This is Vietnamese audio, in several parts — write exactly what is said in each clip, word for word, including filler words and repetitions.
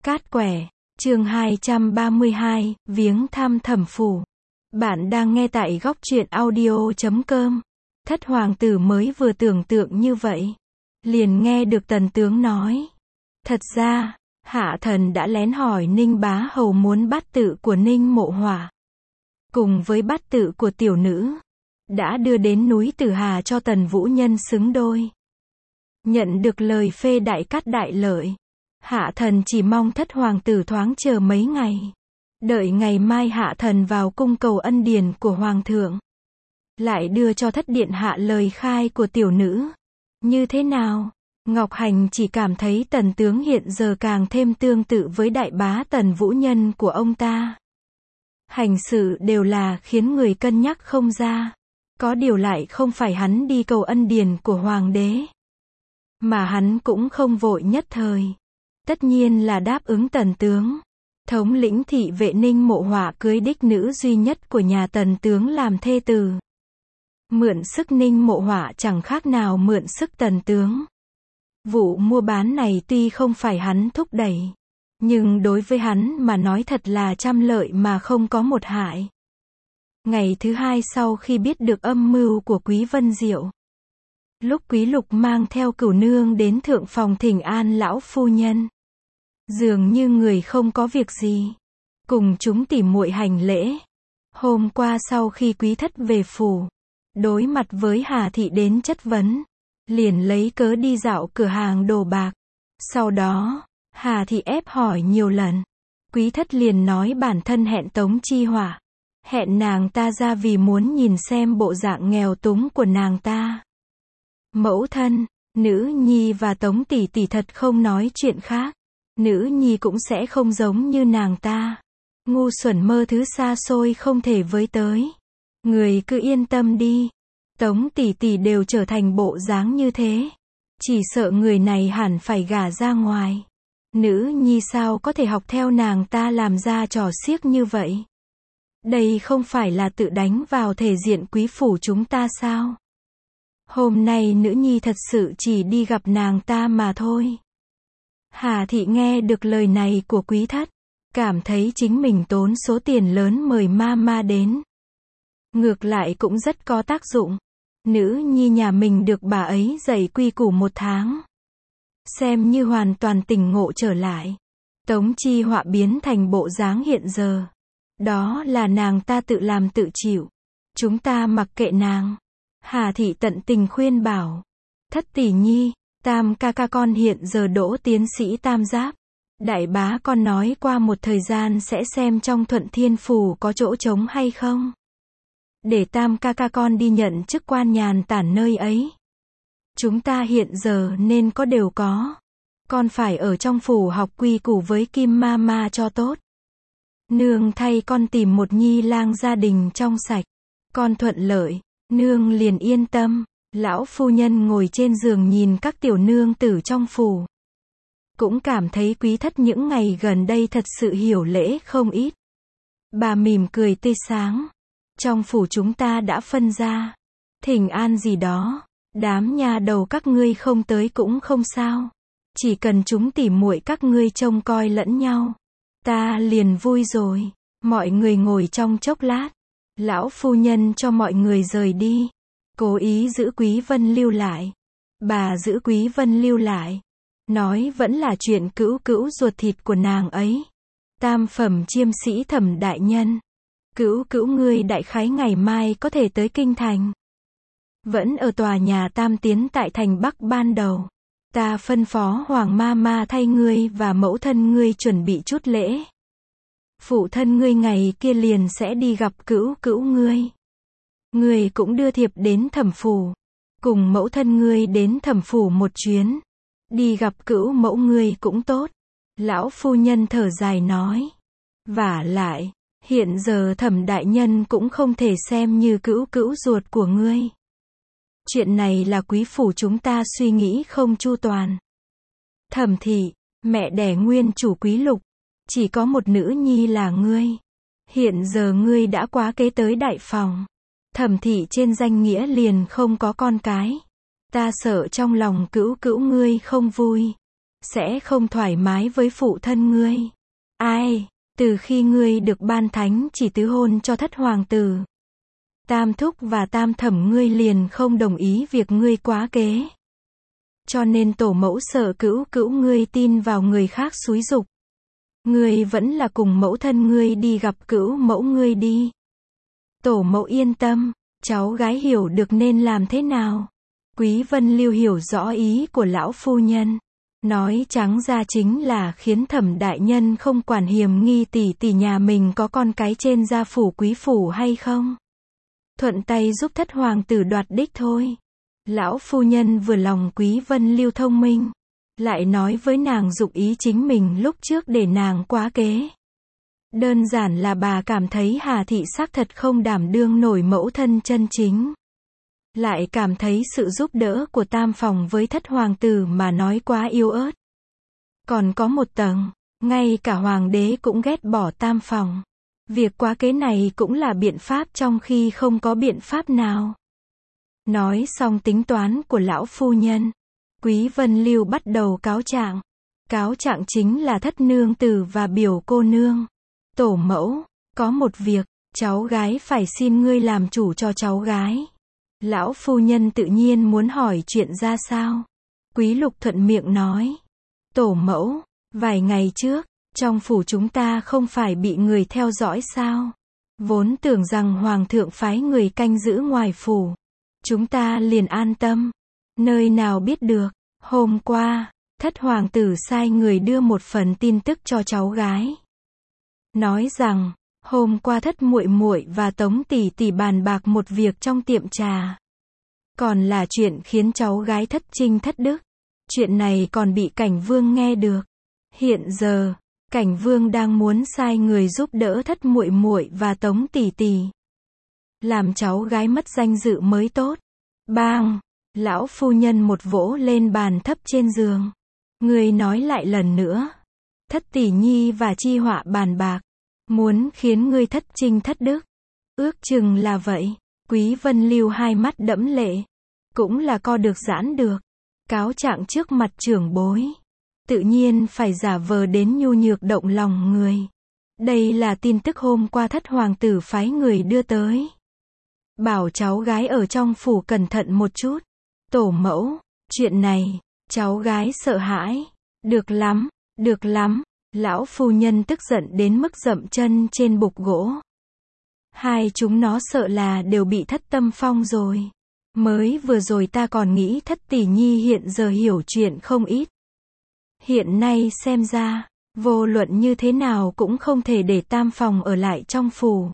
Cát quẻ, chương hai trăm ba mươi hai, viếng thăm thẩm phủ. Bạn đang nghe tại góc truyện audio chấm com. Thất hoàng tử mới vừa tưởng tượng như vậy, liền nghe được tần tướng nói. Thật ra, hạ thần đã lén hỏi Ninh bá hầu muốn bát tự của Ninh Mộ Hỏa, cùng với bát tự của tiểu nữ, đã đưa đến núi Tử Hà cho Tần Vũ Nhân xứng đôi. Nhận được lời phê đại cát đại lợi, hạ thần chỉ mong thất hoàng tử thoáng chờ mấy ngày, đợi ngày mai hạ thần vào cung cầu ân điển của hoàng thượng, lại đưa cho thất điện hạ lời khai của tiểu nữ. Như thế nào? Ngọc Hành chỉ cảm thấy tần tướng hiện giờ càng thêm tương tự với đại bá Tần Vũ Nhân của ông ta. Hành sự đều là khiến người cân nhắc không ra. Có điều lại không phải hắn đi cầu ân điển của hoàng đế, mà hắn cũng không vội nhất thời. Tất nhiên là đáp ứng tần tướng. Thống lĩnh thị vệ Ninh Mộ Hỏa cưới đích nữ duy nhất của nhà tần tướng làm thê tử. Mượn sức Ninh Mộ Hỏa chẳng khác nào mượn sức tần tướng. Vụ mua bán này tuy không phải hắn thúc đẩy, nhưng đối với hắn mà nói thật là trăm lợi mà không có một hại. Ngày thứ hai sau khi biết được âm mưu của Quý Vân Diệu, lúc Quý Lục mang theo Cửu nương đến thượng phòng thỉnh an lão phu nhân, dường như người không có việc gì, cùng chúng tỉ muội hành lễ. Hôm qua sau khi Quý thất về phủ, đối mặt với Hà thị đến chất vấn, liền lấy cớ đi dạo cửa hàng đồ bạc. Sau đó, Hà thị ép hỏi nhiều lần, Quý thất liền nói bản thân hẹn Tống Chi Hỏa, hẹn nàng ta ra vì muốn nhìn xem bộ dạng nghèo túng của nàng ta. Mẫu thân, nữ nhi và Tống tỷ tỷ thật không nói chuyện khác. Nữ nhi cũng sẽ không giống như nàng ta, ngu xuẩn mơ thứ xa xôi không thể với tới. Người cứ yên tâm đi, Tống tỷ tỷ đều trở thành bộ dáng như thế, chỉ sợ người này hẳn phải gả ra ngoài. Nữ nhi sao có thể học theo nàng ta làm ra trò xiếc như vậy? Đây không phải là tự đánh vào thể diện quý phủ chúng ta sao? Hôm nay nữ nhi thật sự chỉ đi gặp nàng ta mà thôi. Hà thị nghe được lời này của Quý thất, cảm thấy chính mình tốn số tiền lớn mời ma ma đến, ngược lại cũng rất có tác dụng. Nữ nhi nhà mình được bà ấy dạy quy củ một tháng, xem như hoàn toàn tỉnh ngộ trở lại. Tống Chi Họa biến thành bộ dáng hiện giờ, đó là nàng ta tự làm tự chịu, chúng ta mặc kệ nàng. Hà thị tận tình khuyên bảo, thất tỷ nhi, Tam ca ca con hiện giờ đỗ tiến sĩ tam giáp. Đại bá con nói qua một thời gian sẽ xem trong Thuận Thiên Phủ có chỗ trống hay không, để Tam ca ca con đi nhận chức quan nhàn tản nơi ấy. Chúng ta hiện giờ nên có đều có. Con phải ở trong phủ học quy củ với Kim ma ma cho tốt. Nương thay con tìm một nhi lang gia đình trong sạch. Con thuận lợi, nương liền yên tâm. Lão phu nhân ngồi trên giường nhìn các tiểu nương tử trong phủ, cũng cảm thấy Quý thất những ngày gần đây thật sự hiểu lễ không ít. Bà mỉm cười tươi sáng. Trong phủ chúng ta đã phân ra, thỉnh an gì đó, đám nhà đầu các ngươi không tới cũng không sao. Chỉ cần chúng tỉ muội các ngươi trông coi lẫn nhau, ta liền vui rồi. Mọi người ngồi trong chốc lát, lão phu nhân cho mọi người rời đi, cố ý giữ Quý Vân lưu lại. Bà giữ Quý Vân lưu lại, nói vẫn là chuyện cữu cữu ruột thịt của nàng ấy. Tam phẩm chiêm sĩ Thẩm đại nhân, cữu cữu ngươi đại khái ngày mai có thể tới kinh thành. Vẫn ở tòa nhà Tam Tiến tại thành Bắc ban đầu. Ta phân phó Hoàng ma ma thay ngươi và mẫu thân ngươi chuẩn bị chút lễ. Phụ thân ngươi ngày kia liền sẽ đi gặp cữu cữu ngươi. Ngươi cũng đưa thiệp đến thẩm phủ, cùng mẫu thân ngươi đến thẩm phủ một chuyến, đi gặp cữu mẫu ngươi cũng tốt. Lão phu nhân thở dài nói, vả lại, hiện giờ Thẩm đại nhân cũng không thể xem như cữu cữu ruột của ngươi. Chuyện này là quý phủ chúng ta suy nghĩ không chu toàn. Thẩm thị, mẹ đẻ nguyên chủ Quý Lục, chỉ có một nữ nhi là ngươi. Hiện giờ ngươi đã quá kế tới đại phòng, Thẩm thị trên danh nghĩa liền không có con cái. Ta sợ trong lòng cữu cữu ngươi không vui. sẽ không thoải mái với phụ thân ngươi. Ai, từ khi ngươi được ban thánh chỉ tứ hôn cho thất hoàng tử, tam thúc và tam thẩm ngươi liền không đồng ý việc ngươi quá kế. Cho nên tổ mẫu sợ cữu cữu ngươi tin vào người khác xúi giục. Ngươi vẫn là cùng mẫu thân ngươi đi gặp cữu mẫu ngươi đi. Tổ mẫu yên tâm, cháu gái hiểu được nên làm thế nào. Quý Vân Lưu hiểu rõ ý của lão phu nhân. Nói trắng ra chính là khiến Thẩm đại nhân không quản hiềm nghi tỷ tỷ nhà mình có con cái trên gia phủ quý phủ hay không. Thuận tay giúp thất hoàng tử đoạt đích thôi. Lão phu nhân vừa lòng Quý Vân Lưu thông minh, lại nói với nàng dụng ý chính mình lúc trước để nàng quá kế. Đơn giản là bà cảm thấy Hà thị xác thật không đảm đương nổi mẫu thân chân chính. Lại cảm thấy sự giúp đỡ của tam phòng với thất hoàng tử mà nói quá yếu ớt. Còn có một tầng, ngay cả hoàng đế cũng ghét bỏ tam phòng. Việc quá kế này cũng là biện pháp trong khi không có biện pháp nào. Nói xong tính toán của lão phu nhân, Quý Vân Lưu bắt đầu cáo trạng. Cáo trạng chính là thất nương tử và biểu cô nương. Tổ mẫu, có một việc, cháu gái phải xin ngươi làm chủ cho cháu gái. Lão phu nhân tự nhiên muốn hỏi chuyện ra sao. Quý Lục thuận miệng nói. Tổ mẫu, vài ngày trước, trong phủ chúng ta không phải bị người theo dõi sao? Vốn tưởng rằng hoàng thượng phái người canh giữ ngoài phủ, chúng ta liền an tâm. Nơi nào biết được, hôm qua, thất hoàng tử sai người đưa một phần tin tức cho cháu gái. Nói rằng, hôm qua thất muội muội và Tống tỷ tỷ bàn bạc một việc trong tiệm trà. Còn là chuyện khiến cháu gái thất trinh thất đức. Chuyện này còn bị cảnh vương nghe được. Hiện giờ, cảnh vương đang muốn sai người giúp đỡ thất muội muội và Tống tỷ tỷ. Làm cháu gái mất danh dự mới tốt. Bang! Lão phu nhân một vỗ lên bàn thấp trên giường. Người nói lại lần nữa. Thất tỷ nhi và chi họa bàn bạc. Muốn khiến ngươi thất trinh thất đức. Ước chừng là vậy. Quý Vân Lưu hai mắt đẫm lệ. Cũng là co được giãn được. Cáo trạng trước mặt trưởng bối. Tự nhiên phải giả vờ đến nhu nhược động lòng người. Đây là tin tức hôm qua thất hoàng tử phái người đưa tới. Bảo cháu gái ở trong phủ cẩn thận một chút. Tổ mẫu, chuyện này, cháu gái sợ hãi. Được lắm, được lắm. Lão phu nhân tức giận đến mức dậm chân trên bục gỗ. Hai chúng nó sợ là đều bị thất tâm phong rồi. Mới vừa rồi ta còn nghĩ thất tỷ nhi hiện giờ hiểu chuyện không ít. Hiện nay xem ra, vô luận như thế nào cũng không thể để tam phòng ở lại trong phủ.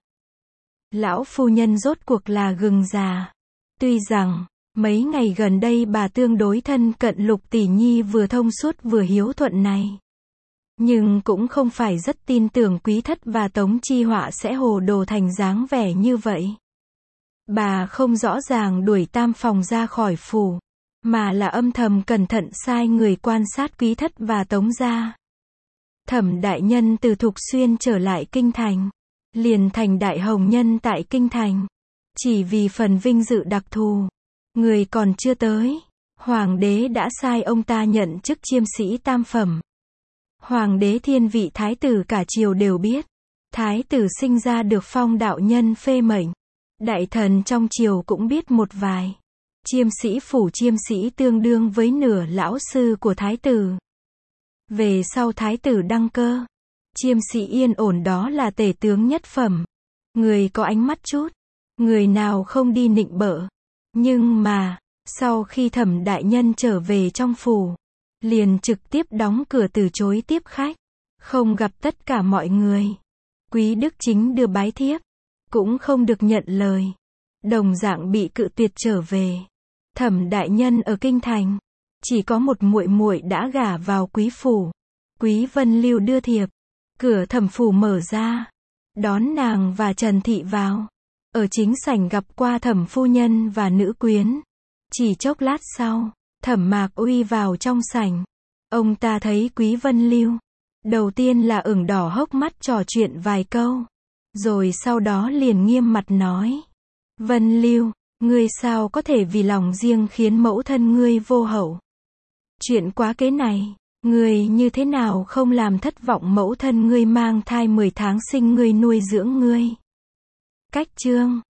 Lão phu nhân rốt cuộc là gừng già. Tuy rằng, mấy ngày gần đây bà tương đối thân cận Lục tỷ nhi vừa thông suốt vừa hiếu thuận này. Nhưng cũng không phải rất tin tưởng Quý thất và Tống chi họa sẽ hồ đồ thành dáng vẻ như vậy. Bà không rõ ràng đuổi tam phòng ra khỏi phủ, mà là âm thầm cẩn thận sai người quan sát Quý thất và Tống gia. Thẩm đại nhân từ Thục Xuyên trở lại kinh thành, liền thành đại hồng nhân tại kinh thành. Chỉ vì phần vinh dự đặc thù, người còn chưa tới, hoàng đế đã sai ông ta nhận chức chiêm sĩ tam phẩm. Hoàng đế thiên vị thái tử cả triều đều biết. Thái tử sinh ra được phong đạo nhân phê mệnh. Đại thần trong triều cũng biết một vài. Chiêm sĩ phủ chiêm sĩ tương đương với nửa lão sư của thái tử. Về sau thái tử đăng cơ, chiêm sĩ yên ổn đó là tể tướng nhất phẩm. Người có ánh mắt chút, người nào không đi nịnh bợ. Nhưng mà, sau khi Thẩm đại nhân trở về trong phủ, liền trực tiếp đóng cửa từ chối tiếp khách, không gặp tất cả mọi người. Quý đức chính đưa bái thiếp, cũng không được nhận lời, đồng dạng bị cự tuyệt trở về. Thẩm đại nhân ở kinh thành, chỉ có một muội muội đã gả vào quý phủ. Quý Vân Lưu đưa thiệp, cửa thẩm phủ mở ra, đón nàng và Trần Thị vào. Ở chính sảnh gặp qua Thẩm phu nhân và nữ quyến. Chỉ chốc lát sau, Thẩm Mạc Uy vào trong sảnh. Ông ta thấy Quý Vân Lưu, đầu tiên là ửng đỏ hốc mắt trò chuyện vài câu, rồi sau đó liền nghiêm mặt nói: Vân Lưu, ngươi sao có thể vì lòng riêng khiến mẫu thân ngươi vô hậu? Chuyện quá kế này, Ngươi như thế nào không làm thất vọng mẫu thân ngươi mang thai mười tháng sinh ngươi nuôi dưỡng ngươi. Cách chương